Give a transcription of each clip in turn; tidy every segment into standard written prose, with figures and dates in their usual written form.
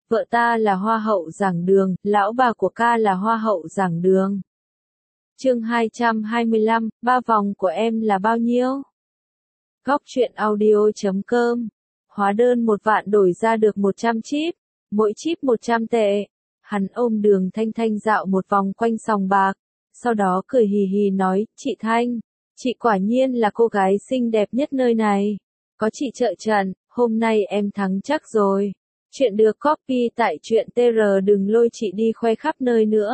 vợ ta là hoa hậu giảng đường, lão bà của ca là hoa hậu giảng đường. Chương 225, ba vòng của em là bao nhiêu? Góc truyện audio.com. Hóa đơn 1 vạn đổi ra được 100 chip, mỗi chip 100 tệ. Hắn ôm Đường Thanh Thanh dạo một vòng quanh sòng bạc, sau đó cười hì hì nói, chị Thanh, chị quả nhiên là cô gái xinh đẹp nhất nơi này. Có chị trợ trận, hôm nay em thắng chắc rồi. Chuyện được copy tại truyện TR, đừng lôi chị đi khoe khắp nơi nữa.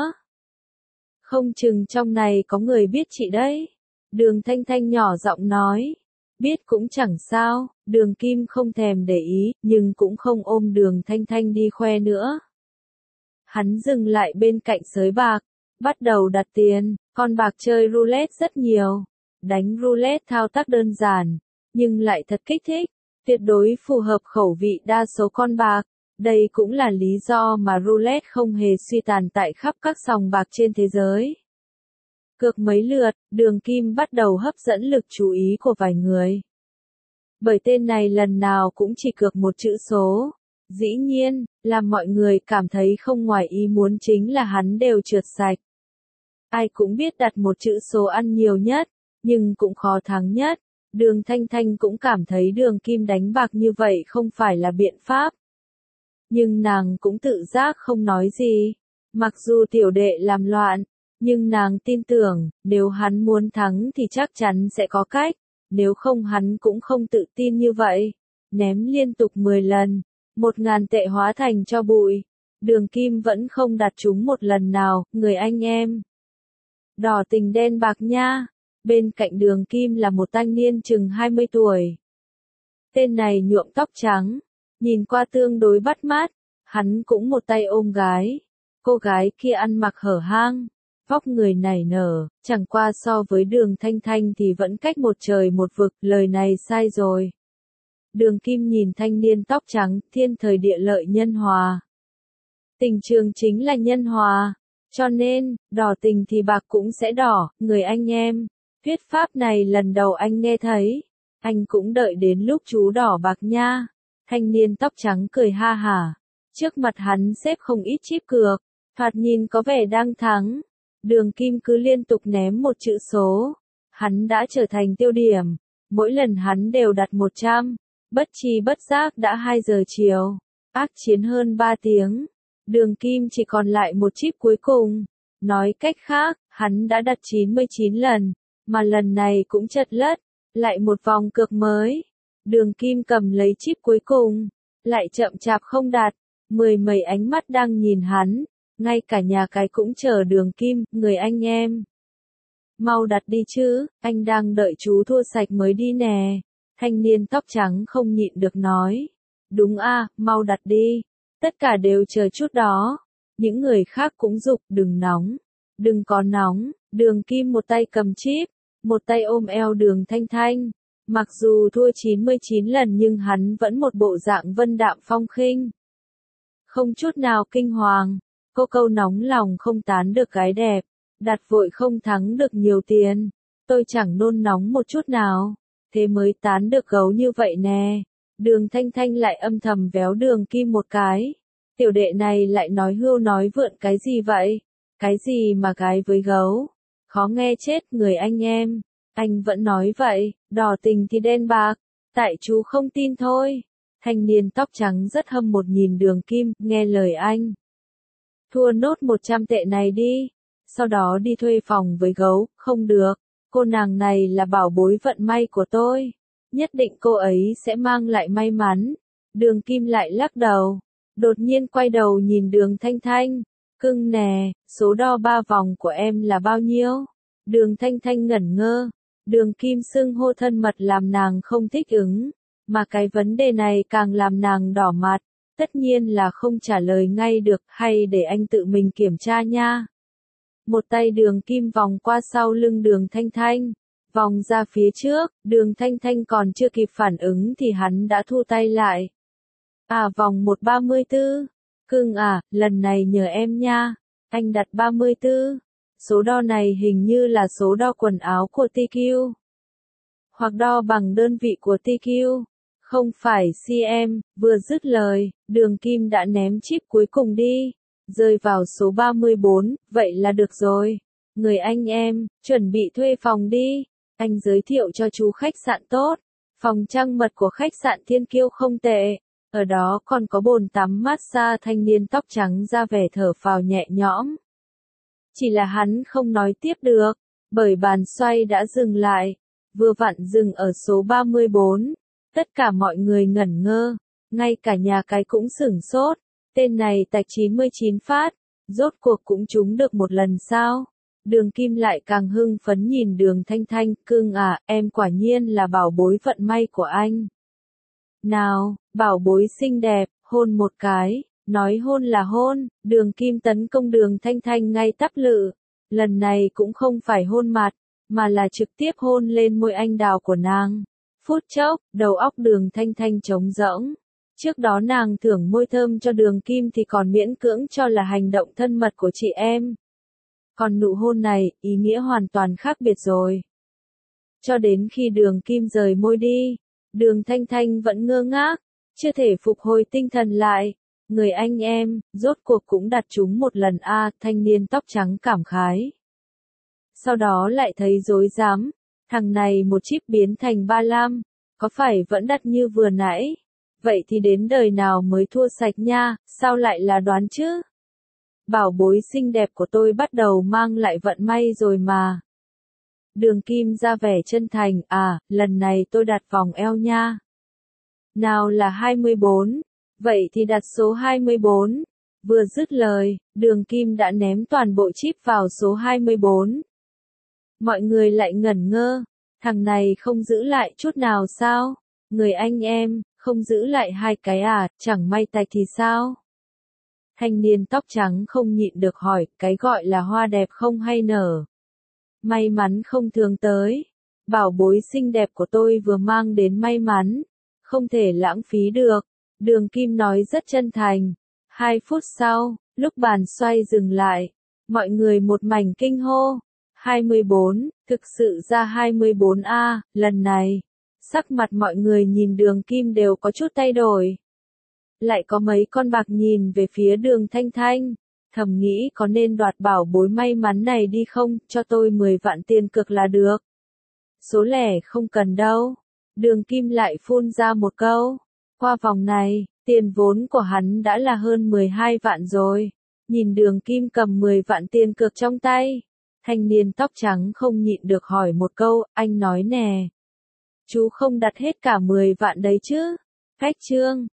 Không chừng trong này có người biết chị đấy. Đường Thanh Thanh nhỏ giọng nói. Biết cũng chẳng sao, Đường Kim không thèm để ý, nhưng cũng không ôm Đường Thanh Thanh đi khoe nữa. Hắn dừng lại bên cạnh sới bạc, bắt đầu đặt tiền, con bạc chơi roulette rất nhiều. Đánh roulette thao tác đơn giản, nhưng lại thật kích thích, tuyệt đối phù hợp khẩu vị đa số con bạc. Đây cũng là lý do mà roulette không hề suy tàn tại khắp các sòng bạc trên thế giới. Cược mấy lượt, Đường Kim bắt đầu hấp dẫn lực chú ý của vài người. Bởi tên này lần nào cũng chỉ cược một chữ số. Dĩ nhiên, làm mọi người cảm thấy không ngoài ý muốn chính là hắn đều trượt sạch. Ai cũng biết đặt một chữ số ăn nhiều nhất, nhưng cũng khó thắng nhất. Đường Thanh Thanh cũng cảm thấy Đường Kim đánh bạc như vậy không phải là biện pháp. Nhưng nàng cũng tự giác không nói gì. Mặc dù tiểu đệ làm loạn, nhưng nàng tin tưởng, nếu hắn muốn thắng thì chắc chắn sẽ có cách, nếu không hắn cũng không tự tin như vậy. Ném liên tục 10 lần, 1.000 tệ hóa thành cho bụi. Đường Kim vẫn không đặt trúng một lần nào, người anh em. Đỏ tình đen bạc nha. Bên cạnh Đường Kim là một thanh niên chừng 20 tuổi. Tên này nhuộm tóc trắng, nhìn qua tương đối bắt mắt, hắn cũng một tay ôm gái. Cô gái kia ăn mặc hở hang, vóc người nảy nở, chẳng qua so với Đường Thanh Thanh thì vẫn cách một trời một vực, lời này sai rồi. Đường Kim nhìn thanh niên tóc trắng, thiên thời địa lợi nhân hòa. Tình trường chính là nhân hòa, cho nên, đỏ tình thì bạc cũng sẽ đỏ, người anh em. Thuyết pháp này lần đầu anh nghe thấy, anh cũng đợi đến lúc chú đỏ bạc nha. Thanh niên tóc trắng cười ha hả, trước mặt hắn xếp không ít chip cược, thoạt nhìn có vẻ đang thắng. Đường Kim cứ liên tục ném một chữ số, hắn đã trở thành tiêu điểm, mỗi lần hắn đều đặt 100, bất chi bất giác đã 2 giờ chiều, ác chiến hơn 3 tiếng. Đường Kim chỉ còn lại một chip cuối cùng, nói cách khác, hắn đã đặt 99 lần. Mà lần này cũng chật lất, lại một vòng cược mới. Đường Kim cầm lấy chip cuối cùng, lại chậm chạp không đạt, 10 mấy ánh mắt đang nhìn hắn, ngay cả nhà cái cũng chờ Đường Kim, người anh em. Mau đặt đi chứ, anh đang đợi chú thua sạch mới đi nè. Thanh niên tóc trắng không nhịn được nói. Đúng à, mau đặt đi, tất cả đều chờ chút đó. Những người khác cũng giục, đừng nóng, đừng có nóng. Đường Kim một tay cầm chip, một tay ôm eo Đường Thanh Thanh. Mặc dù thua 99 lần nhưng hắn vẫn một bộ dạng vân đạm phong khinh. Không chút nào kinh hoàng, cô câu nóng lòng không tán được gái đẹp, đặt vội không thắng được nhiều tiền. Tôi chẳng nôn nóng một chút nào, thế mới tán được gấu như vậy nè. Đường Thanh Thanh lại âm thầm véo Đường Kim một cái. Tiểu đệ này lại nói hưu nói vượn cái gì vậy? Cái gì mà gái với gấu? Khó nghe chết người anh em. Anh vẫn nói vậy, đỏ tình thì đen bạc. Tại chú không tin thôi. Thanh niên tóc trắng rất hâm mộ nhìn Đường Kim, nghe lời anh. Thua nốt 100 tệ này đi. Sau đó đi thuê phòng với gấu, không được. Cô nàng này là bảo bối vận may của tôi. Nhất định cô ấy sẽ mang lại may mắn. Đường Kim lại lắc đầu. Đột nhiên quay đầu nhìn Đường Thanh Thanh. Cưng nè, số đo 3 vòng của em là bao nhiêu? Đường Thanh Thanh ngẩn ngơ. Đường Kim xưng hô thân mật làm nàng không thích ứng. Mà cái vấn đề này càng làm nàng đỏ mặt. Tất nhiên là không trả lời ngay được, hay để anh tự mình kiểm tra nha. Một tay Đường Kim vòng qua sau lưng Đường Thanh Thanh. Vòng ra phía trước, Đường Thanh Thanh còn chưa kịp phản ứng thì hắn đã thu tay lại. À, vòng 134. Cưng à, lần này nhờ em nha. Anh đặt 34. Số đo này hình như là số đo quần áo của TQ. Hoặc đo bằng đơn vị của TQ. Không phải CM, vừa dứt lời, Đường Kim đã ném chip cuối cùng đi, rơi vào số 34, vậy là được rồi. Người anh em, chuẩn bị thuê phòng đi. Anh giới thiệu cho chú khách sạn tốt. Phòng trăng mật của khách sạn Thiên Kiêu không tệ. Ở đó còn có bồn tắm massage. Thanh niên tóc trắng ra vẻ thở phào nhẹ nhõm. Chỉ là hắn không nói tiếp được, bởi bàn xoay đã dừng lại. Vừa vặn dừng ở số 34. Tất cả mọi người ngẩn ngơ, ngay cả nhà cái cũng sửng sốt. Tên này tạch 99 phát, rốt cuộc cũng trúng được một lần sao? Đường Kim lại càng hưng phấn nhìn Đường Thanh Thanh, cưng à, em quả nhiên là bảo bối vận may của anh. Nào, bảo bối xinh đẹp, hôn một cái, nói hôn là hôn, Đường Kim tấn công Đường Thanh Thanh ngay tắp lự. Lần này cũng không phải hôn mặt, mà là trực tiếp hôn lên môi anh đào của nàng. Phút chốc, đầu óc Đường Thanh Thanh trống rỗng. Trước đó nàng thưởng môi thơm cho Đường Kim thì còn miễn cưỡng cho là hành động thân mật của chị em. Còn nụ hôn này, ý nghĩa hoàn toàn khác biệt rồi. Cho đến khi Đường Kim rời môi đi, Đường Thanh Thanh vẫn ngơ ngác, chưa thể phục hồi tinh thần lại. Người anh em, rốt cuộc cũng đặt chúng một lần a, thanh niên tóc trắng cảm khái. Sau đó lại thấy rối rắm, thằng này một chip biến thành 35, có phải vẫn đặt như vừa nãy? Vậy thì đến đời nào mới thua sạch nha, sao lại là đoán chứ? Bảo bối xinh đẹp của tôi bắt đầu mang lại vận may rồi mà. Đường Kim ra vẻ chân thành, à, lần này tôi đặt vòng eo nha. Nào là 24, vậy thì đặt số 24. Vừa dứt lời, Đường Kim đã ném toàn bộ chip vào số 24. Mọi người lại ngẩn ngơ, thằng này không giữ lại chút nào sao? Người anh em, không giữ lại hai cái à, chẳng may tạch thì sao? Thanh niên tóc trắng không nhịn được hỏi, cái gọi là hoa đẹp không hay nở. May mắn không thường tới. Bảo bối xinh đẹp của tôi vừa mang đến may mắn. Không thể lãng phí được. Đường Kim nói rất chân thành. 2 phút sau, lúc bàn xoay dừng lại, mọi người một mảnh kinh hô. 24, thực sự ra 24A, lần này. Sắc mặt mọi người nhìn Đường Kim đều có chút thay đổi. Lại có mấy con bạc nhìn về phía Đường Thanh Thanh, thầm nghĩ có nên đoạt bảo bối may mắn này đi không, cho tôi 10 vạn tiền cược là được. Số lẻ không cần đâu. Đường Kim lại phun ra một câu. Qua vòng này, tiền vốn của hắn đã là hơn 12 vạn rồi. Nhìn Đường Kim cầm 10 vạn tiền cược trong tay. Thanh niên tóc trắng không nhịn được hỏi một câu, anh nói nè. Chú không đặt hết cả 10 vạn đấy chứ? Khách trương.